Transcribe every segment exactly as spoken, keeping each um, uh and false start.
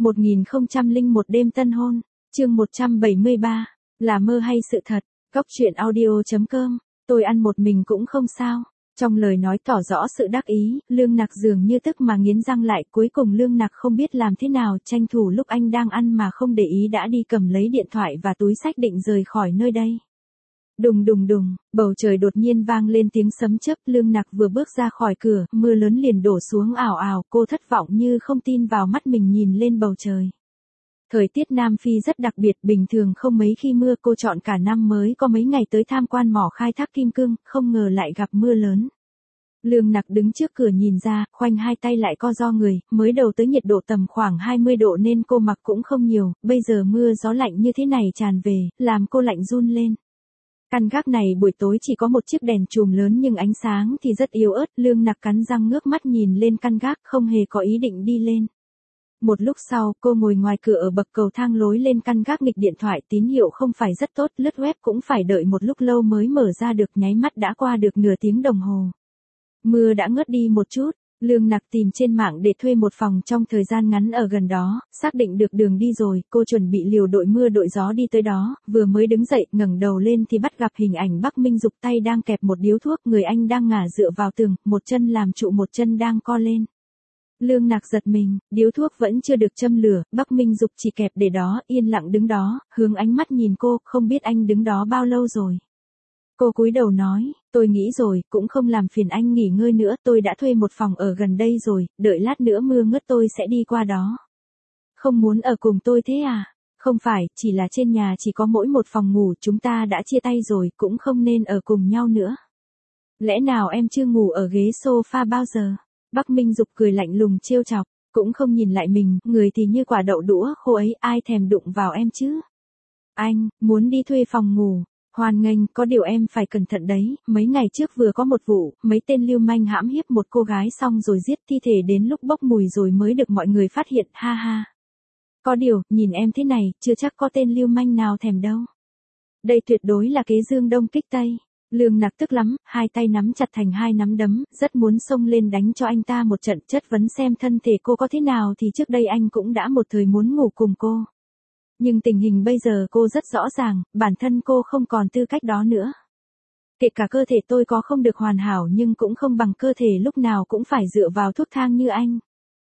một nghìn không trăm lẻ một đêm tân hôn, chương một trăm bảy mươi ba, là mơ hay sự thật, Góc truyện audio chấm com, tôi ăn một mình cũng không sao. Trong lời nói tỏ rõ sự đắc ý, Lương Nặc dường như tức mà nghiến răng lại, cuối cùng Lương Nặc không biết làm thế nào, tranh thủ lúc anh đang ăn mà không để ý đã đi cầm lấy điện thoại và túi xách định rời khỏi nơi đây. Đùng đùng đùng, bầu trời đột nhiên vang lên tiếng sấm chớp, Lương Nặc vừa bước ra khỏi cửa, mưa lớn liền đổ xuống ào ào, cô thất vọng như không tin vào mắt mình nhìn lên bầu trời. Thời tiết Nam Phi rất đặc biệt, bình thường không mấy khi mưa, cô chọn cả năm mới có mấy ngày tới tham quan mỏ khai thác kim cương, không ngờ lại gặp mưa lớn. Lương Nặc đứng trước cửa nhìn ra, khoanh hai tay lại co ro người, mới đầu tới nhiệt độ tầm khoảng hai mươi độ nên cô mặc cũng không nhiều, bây giờ mưa gió lạnh như thế này tràn về, làm cô lạnh run lên. Căn gác này buổi tối chỉ có một chiếc đèn chùm lớn nhưng ánh sáng thì rất yếu ớt, Lương Nặc cắn răng ngước mắt nhìn lên căn gác, không hề có ý định đi lên. Một lúc sau, cô ngồi ngoài cửa ở bậc cầu thang lối lên căn gác nghịch điện thoại, tín hiệu không phải rất tốt, lướt web cũng phải đợi một lúc lâu mới mở ra được, nháy mắt đã qua được nửa tiếng đồng hồ. Mưa đã ngớt đi một chút, Lương Nặc tìm trên mạng để thuê một phòng trong thời gian ngắn ở gần đó, xác định được đường đi rồi, cô chuẩn bị liều đội mưa đội gió đi tới đó, vừa mới đứng dậy, ngẩng đầu lên thì bắt gặp hình ảnh Bắc Minh Dục tay đang kẹp một điếu thuốc, người anh đang ngả dựa vào tường, một chân làm trụ một chân đang co lên. Lương Nặc giật mình, điếu thuốc vẫn chưa được châm lửa, Bắc Minh Dục chỉ kẹp để đó, yên lặng đứng đó, hướng ánh mắt nhìn cô, không biết anh đứng đó bao lâu rồi. Cô cúi đầu nói, tôi nghĩ rồi, cũng không làm phiền anh nghỉ ngơi nữa, tôi đã thuê một phòng ở gần đây rồi, đợi lát nữa mưa ngớt tôi sẽ đi qua đó. Không muốn ở cùng tôi thế à? Không phải, chỉ là trên nhà chỉ có mỗi một phòng ngủ, chúng ta đã chia tay rồi, cũng không nên ở cùng nhau nữa. Lẽ nào em chưa ngủ ở ghế sofa bao giờ? Bắc Minh Dục cười lạnh lùng trêu chọc, cũng không nhìn lại mình, người thì như quả đậu đũa khô ấy, ai thèm đụng vào em chứ? Anh, muốn đi thuê phòng ngủ. Hoan nghênh, có điều em phải cẩn thận đấy, mấy ngày trước vừa có một vụ, mấy tên lưu manh hãm hiếp một cô gái xong rồi giết, thi thể đến lúc bốc mùi rồi mới được mọi người phát hiện, ha ha. Có điều, nhìn em thế này, chưa chắc có tên lưu manh nào thèm đâu. Đây tuyệt đối là kế dương đông kích tây. Lương Nặc tức lắm, hai tay nắm chặt thành hai nắm đấm, rất muốn xông lên đánh cho anh ta một trận, chất vấn xem thân thể cô có thế nào thì trước đây anh cũng đã một thời muốn ngủ cùng cô. Nhưng tình hình bây giờ cô rất rõ ràng, bản thân cô không còn tư cách đó nữa. Kể cả cơ thể tôi có không được hoàn hảo nhưng cũng không bằng cơ thể lúc nào cũng phải dựa vào thuốc thang như anh.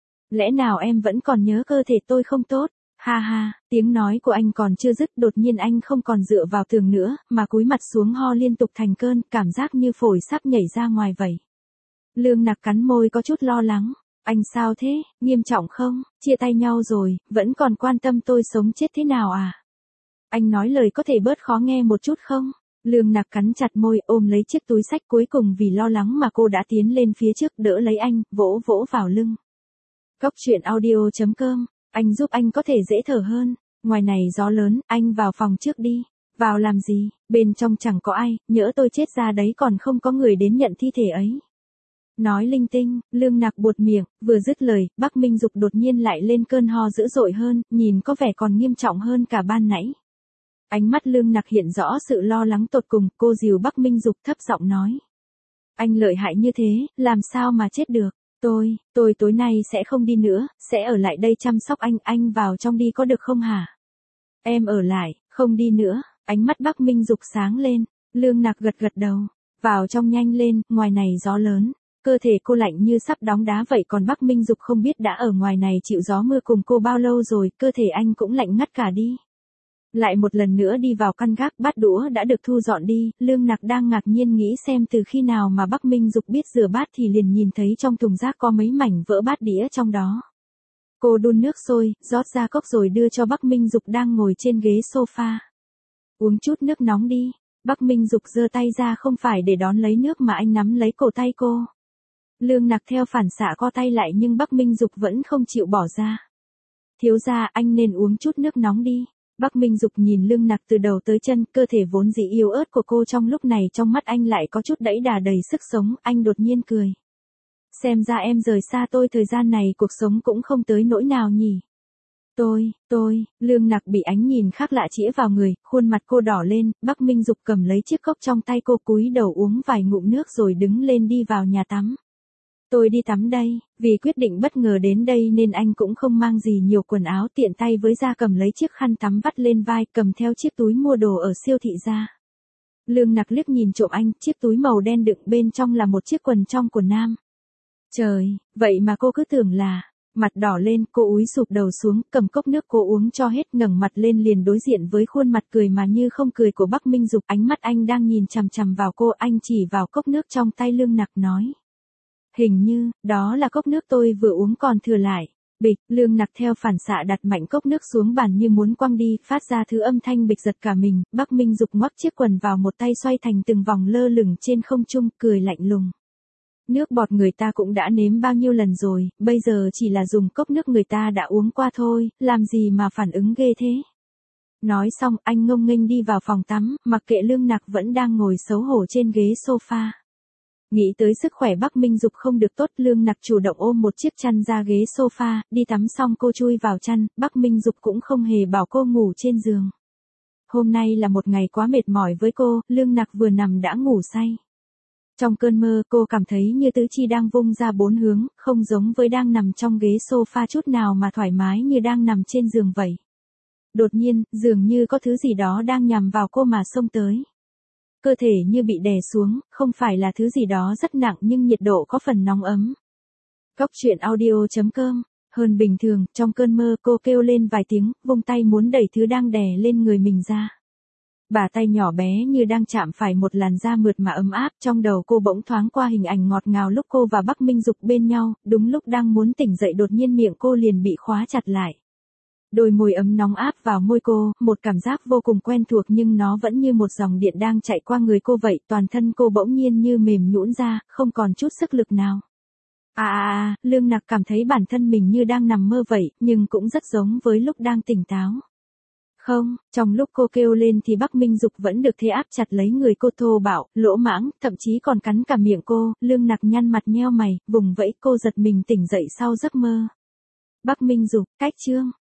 Lẽ nào em vẫn còn nhớ cơ thể tôi không tốt? Ha ha, tiếng nói của anh còn chưa dứt, đột nhiên anh không còn dựa vào tường nữa, mà cúi mặt xuống ho liên tục thành cơn, cảm giác như phổi sắp nhảy ra ngoài vậy. Lương Nặc cắn môi có chút lo lắng. Anh sao thế, nghiêm trọng không, chia tay nhau rồi, vẫn còn quan tâm tôi sống chết thế nào à? Anh nói lời có thể bớt khó nghe một chút không? Lương Nặc cắn chặt môi, ôm lấy chiếc túi xách, cuối cùng vì lo lắng mà cô đã tiến lên phía trước, đỡ lấy anh, vỗ vỗ vào lưng. Góc truyện audio chấm com, anh giúp anh có thể dễ thở hơn, ngoài này gió lớn, anh vào phòng trước đi. Vào làm gì, bên trong chẳng có ai, nhỡ tôi chết ra đấy còn không có người đến nhận thi thể ấy. Nói linh tinh, Lương Nặc buột miệng, vừa dứt lời, Bắc Minh Dục đột nhiên lại lên cơn ho dữ dội hơn, nhìn có vẻ còn nghiêm trọng hơn cả ban nãy. Ánh mắt Lương Nặc hiện rõ sự lo lắng tột cùng, cô dìu Bắc Minh Dục thấp giọng nói. Anh lợi hại như thế, làm sao mà chết được, tôi, tôi tối nay sẽ không đi nữa, sẽ ở lại đây chăm sóc anh, anh vào trong đi có được không hả? Em ở lại, không đi nữa, ánh mắt Bắc Minh Dục sáng lên, Lương Nặc gật gật đầu, vào trong nhanh lên, ngoài này gió lớn. Cơ thể cô lạnh như sắp đóng đá vậy, còn Bắc Minh Dục không biết đã ở ngoài này chịu gió mưa cùng cô bao lâu rồi, cơ thể anh cũng lạnh ngắt cả đi. Lại một lần nữa đi vào căn gác, bát đũa đã được thu dọn đi, Lương Nặc đang ngạc nhiên nghĩ xem từ khi nào mà Bắc Minh Dục biết rửa bát thì liền nhìn thấy trong thùng rác có mấy mảnh vỡ bát đĩa trong đó. Cô đun nước sôi, rót ra cốc rồi đưa cho Bắc Minh Dục đang ngồi trên ghế sofa. Uống chút nước nóng đi. Bắc Minh Dục giơ tay ra không phải để đón lấy nước mà anh nắm lấy cổ tay cô. Lương Nặc theo phản xạ co tay lại nhưng Bắc Minh Dục vẫn không chịu bỏ ra. Thiếu gia, anh nên uống chút nước nóng đi. Bắc Minh Dục nhìn Lương Nặc từ đầu tới chân, cơ thể vốn dĩ yếu ớt của cô trong lúc này trong mắt anh lại có chút đẫy đà đầy sức sống, anh đột nhiên cười. Xem ra em rời xa tôi thời gian này cuộc sống cũng không tới nỗi nào nhỉ. Tôi, tôi, Lương Nặc bị ánh nhìn khác lạ chĩa vào người, khuôn mặt cô đỏ lên, Bắc Minh Dục cầm lấy chiếc cốc trong tay cô cúi đầu uống vài ngụm nước rồi đứng lên đi vào nhà tắm. Tôi đi tắm đây, vì quyết định bất ngờ đến đây nên anh cũng không mang gì nhiều quần áo, tiện tay với ra cầm lấy chiếc khăn tắm vắt lên vai, cầm theo chiếc túi mua đồ ở siêu thị ra. Lương Nặc liếc nhìn trộm anh, chiếc túi màu đen đựng bên trong là một chiếc quần trong của nam. Trời, vậy mà cô cứ tưởng là... Mặt đỏ lên, cô úi sụp đầu xuống, cầm cốc nước cô uống cho hết, ngẩng mặt lên liền đối diện với khuôn mặt cười mà như không cười của Bắc Minh Dục. Ánh mắt anh đang nhìn chằm chằm vào cô, anh chỉ vào cốc nước trong tay Lương Nặc nói. Hình như, đó là cốc nước tôi vừa uống còn thừa lại. Bịch, Lương Nặc theo phản xạ đặt mạnh cốc nước xuống bàn như muốn quăng đi, phát ra thứ âm thanh bịch giật cả mình. Bắc Minh Dục ngoắc chiếc quần vào một tay xoay thành từng vòng lơ lửng trên không trung, cười lạnh lùng. Nước bọt người ta cũng đã nếm bao nhiêu lần rồi, bây giờ chỉ là dùng cốc nước người ta đã uống qua thôi, làm gì mà phản ứng ghê thế. Nói xong, anh ngông nghênh đi vào phòng tắm, mặc kệ Lương Nặc vẫn đang ngồi xấu hổ trên ghế sofa. Nghĩ tới sức khỏe Bắc Minh Dục không được tốt, Lương Nặc chủ động ôm một chiếc chăn ra ghế sofa, đi tắm xong cô chui vào chăn, Bắc Minh Dục cũng không hề bảo cô ngủ trên giường. Hôm nay là một ngày quá mệt mỏi với cô, Lương Nặc vừa nằm đã ngủ say. Trong cơn mơ cô cảm thấy như tứ chi đang vung ra bốn hướng, không giống với đang nằm trong ghế sofa chút nào mà thoải mái như đang nằm trên giường vậy. Đột nhiên, dường như có thứ gì đó đang nhằm vào cô mà xông tới. Cơ thể như bị đè xuống, không phải là thứ gì đó rất nặng nhưng nhiệt độ có phần nóng ấm. Cóc truyện audio chấm com. Hơn bình thường, trong cơn mơ cô kêu lên vài tiếng, vung tay muốn đẩy thứ đang đè lên người mình ra. Bà tay nhỏ bé như đang chạm phải một làn da mượt mà ấm áp, trong đầu cô bỗng thoáng qua hình ảnh ngọt ngào lúc cô và Bắc Minh Dục bên nhau, đúng lúc đang muốn tỉnh dậy đột nhiên miệng cô liền bị khóa chặt lại. Đôi môi ấm nóng áp vào môi cô, một cảm giác vô cùng quen thuộc nhưng nó vẫn như một dòng điện đang chạy qua người cô vậy, toàn thân cô bỗng nhiên như mềm nhũn ra, không còn chút sức lực nào. À à à, Lương Nặc cảm thấy bản thân mình như đang nằm mơ vậy, nhưng cũng rất giống với lúc đang tỉnh táo. Không, trong lúc cô kêu lên thì Bắc Minh Dục vẫn được thế áp chặt lấy người cô thô bạo, lỗ mãng, thậm chí còn cắn cả miệng cô. Lương Nặc nhăn mặt nheo mày, vùng vẫy, cô giật mình tỉnh dậy sau giấc mơ. Bắc Minh Dục, cách chương.